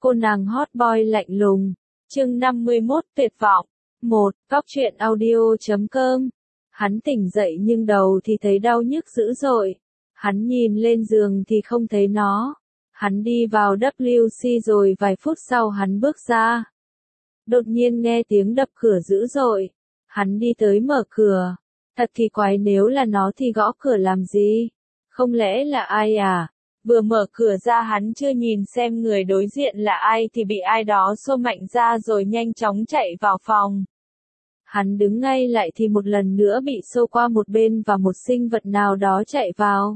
Cô nàng hot boy lạnh lùng. Chương 51 tuyệt vọng. 1. Góc truyện audio.com. Hắn tỉnh dậy nhưng đầu thì thấy đau nhức dữ dội. Hắn nhìn lên giường thì không thấy nó. Hắn đi vào WC rồi vài phút sau hắn bước ra. Đột nhiên nghe tiếng đập cửa dữ dội. Hắn đi tới mở cửa. Thật kỳ quái, nếu là nó thì gõ cửa làm gì? Không lẽ là ai à? Vừa mở cửa ra hắn chưa nhìn xem người đối diện là ai thì bị ai đó xô mạnh ra rồi nhanh chóng chạy vào phòng. Hắn đứng ngay lại thì một lần nữa bị xô qua một bên và một sinh vật nào đó chạy vào.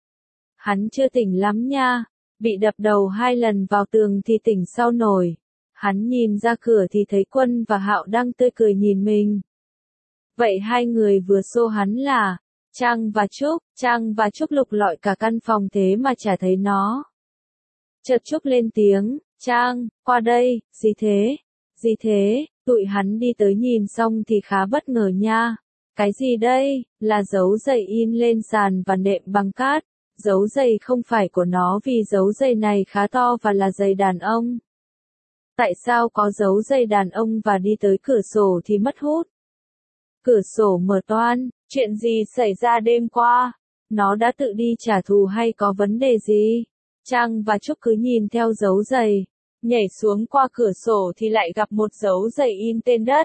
Hắn chưa tỉnh lắm nha, bị đập đầu 2 lần vào tường thì tỉnh sau nổi. Hắn nhìn ra cửa thì thấy Quân và Hạo đang tươi cười nhìn mình. Vậy hai người vừa xô hắn là Trang và Trúc. Trang và Trúc lục lọi cả căn phòng thế mà chả thấy nó. Chợt Trúc lên tiếng, Trang, qua đây, gì thế? Gì thế? Tụi hắn đi tới nhìn xong thì khá bất ngờ nha. Cái gì đây? Là dấu giày in lên sàn và nệm bằng cát. Dấu giày không phải của nó vì dấu giày này khá to và là giày đàn ông. Tại sao có dấu giày đàn ông và đi tới cửa sổ thì mất hút? Cửa sổ mở toang, chuyện gì xảy ra đêm qua? Nó đã tự đi trả thù hay có vấn đề gì? Trang và Trúc cứ nhìn theo dấu giày, nhảy xuống qua cửa sổ thì lại gặp một dấu giày in trên đất.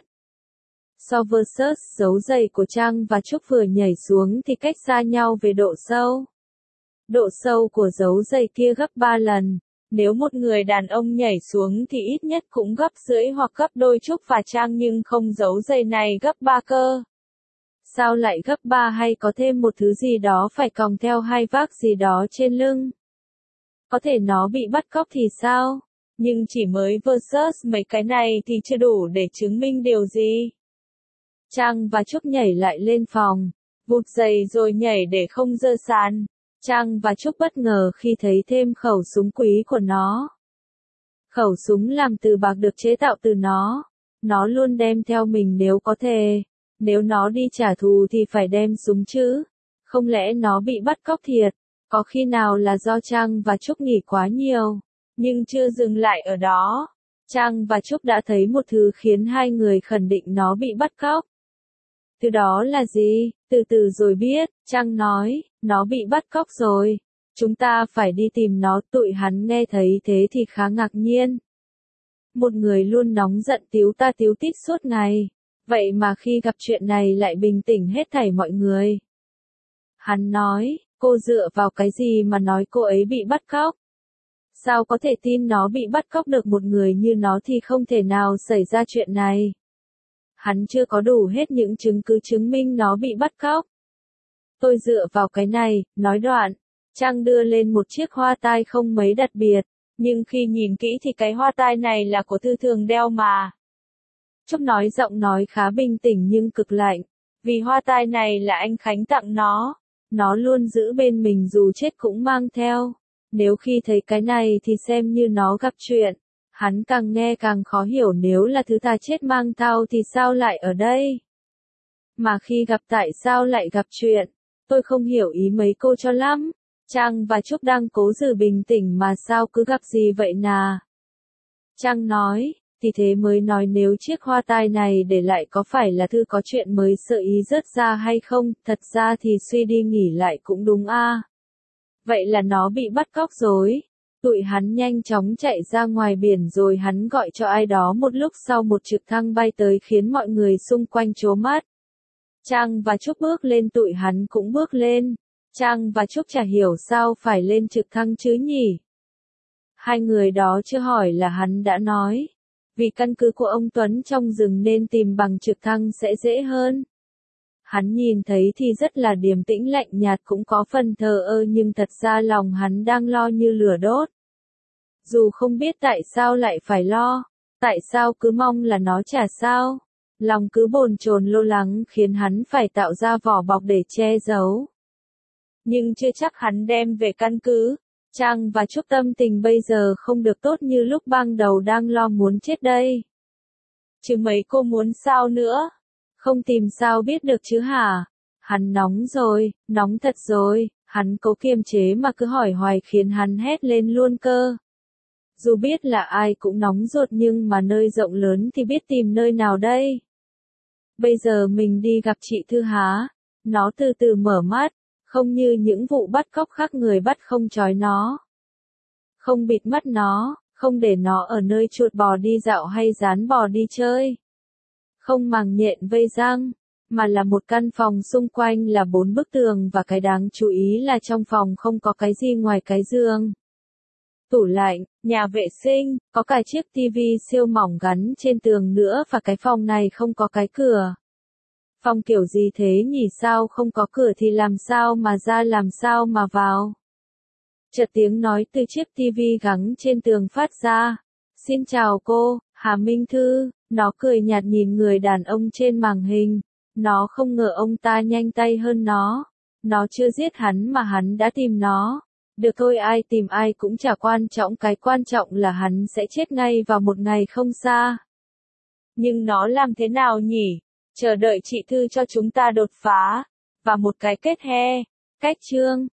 So versus dấu giày của Trang và Trúc vừa nhảy xuống thì cách xa nhau về độ sâu. Độ sâu của dấu giày kia gấp 3 lần. Nếu một người đàn ông nhảy xuống thì ít nhất cũng gấp rưỡi hoặc gấp đôi Trúc và Trang, nhưng không, dấu giày này gấp 3 cơ. Sao lại gấp 3, hay có thêm một thứ gì đó phải còng theo hay vác gì đó trên lưng? Có thể nó bị bắt cóc thì sao? Nhưng chỉ mới versus mấy cái này thì chưa đủ để chứng minh điều gì. Trang và Trúc nhảy lại lên phòng, vụt giày rồi nhảy để không dơ sàn. Trang và Trúc bất ngờ khi thấy thêm khẩu súng quý của nó. Khẩu súng làm từ bạc được chế tạo từ nó. Nó luôn đem theo mình nếu có thể. Nếu nó đi trả thù thì phải đem súng chứ. Không lẽ nó bị bắt cóc thiệt? Có khi nào là do Trang và Trúc nghỉ quá nhiều? Nhưng chưa dừng lại ở đó. Trang và Trúc đã thấy một thứ khiến hai người khẳng định nó bị bắt cóc. Thứ đó là gì? Từ từ rồi biết, Trang nói, nó bị bắt cóc rồi. Chúng ta phải đi tìm nó. Tụi hắn nghe thấy thế thì khá ngạc nhiên. Một người luôn nóng giận tíu ta tíu tít suốt ngày. Vậy mà khi gặp chuyện này lại bình tĩnh hết thảy mọi người. Hắn nói, cô dựa vào cái gì mà nói cô ấy bị bắt cóc? Sao có thể tin nó bị bắt cóc được, một người như nó thì không thể nào xảy ra chuyện này. Hắn chưa có đủ hết những chứng cứ chứng minh nó bị bắt cóc. Tôi dựa vào cái này, nói đoạn. Trang đưa lên một chiếc hoa tai không mấy đặc biệt, nhưng khi nhìn kỹ thì cái hoa tai này là của Thư thường đeo mà. Trúc nói giọng nói khá bình tĩnh nhưng cực lạnh, vì hoa tai này là anh Khánh tặng nó luôn giữ bên mình dù chết cũng mang theo. Nếu khi thấy cái này thì xem như nó gặp chuyện. Hắn càng nghe càng khó hiểu, nếu là thứ ta chết mang theo thì sao lại ở đây? Mà khi gặp tại sao lại gặp chuyện? Tôi không hiểu ý mấy cô cho lắm. Trang và Trúc đang cố giữ bình tĩnh mà sao cứ gặp gì vậy nà? Trang nói, thì thế mới nói nếu chiếc hoa tai này để lại có phải là Thư có chuyện mới sợ ý rớt ra hay không, thật ra thì suy đi nghĩ lại cũng đúng a. Vậy là nó bị bắt cóc rồi. Tụi hắn nhanh chóng chạy ra ngoài biển rồi hắn gọi cho ai đó, một lúc sau một trực thăng bay tới khiến mọi người xung quanh trố mắt. Trang và Trúc bước lên, tụi hắn cũng bước lên. Trang và Trúc chả hiểu sao phải lên trực thăng chứ nhỉ. Hai người đó chưa hỏi là hắn đã nói. Vì căn cứ của ông Tuấn trong rừng nên tìm bằng trực thăng sẽ dễ hơn. Hắn nhìn thấy thì rất là điềm tĩnh lạnh nhạt, cũng có phần thờ ơ, nhưng thật ra lòng hắn đang lo như lửa đốt. Dù không biết tại sao lại phải lo, tại sao cứ mong là nó trả sao. Lòng cứ bồn chồn lo lắng khiến hắn phải tạo ra vỏ bọc để che giấu. Nhưng chưa chắc hắn đem về căn cứ. Trang và Trúc tâm tình bây giờ không được tốt như lúc ban đầu, đang lo muốn chết đây. Chứ mấy cô muốn sao nữa? Không tìm sao biết được chứ hả? Hắn nóng rồi, nóng thật rồi. Hắn cố kiềm chế mà cứ hỏi hoài khiến hắn hét lên luôn cơ. Dù biết là ai cũng nóng ruột nhưng mà nơi rộng lớn thì biết tìm nơi nào đây. Bây giờ mình đi gặp chị Thư há. Nó từ từ mở mắt, không như những vụ bắt cóc khác người bắt không trói nó. Không bịt mắt nó, không để nó ở nơi chuột bò đi dạo hay rán bò đi chơi. Không màng nhện vây răng, mà là một căn phòng xung quanh là 4 bức tường và cái đáng chú ý là trong phòng không có cái gì ngoài cái giường. Tủ lạnh, nhà vệ sinh, có cả chiếc tivi siêu mỏng gắn trên tường nữa và cái phòng này không có cái cửa. Phòng kiểu gì thế nhỉ, sao không có cửa thì làm sao mà ra làm sao mà vào. Chợt tiếng nói từ chiếc tivi gắn trên tường phát ra. Xin chào cô, Hà Minh Thư. Nó cười nhạt nhìn người đàn ông trên màn hình. Nó không ngờ ông ta nhanh tay hơn nó. Nó chưa giết hắn mà hắn đã tìm nó. Được thôi, ai tìm ai cũng chả quan trọng, cái quan trọng là hắn sẽ chết ngay vào một ngày không xa. Nhưng nó làm thế nào nhỉ? Chờ đợi chị Thư cho chúng ta đột phá. Và một cái kết he. Cách chương.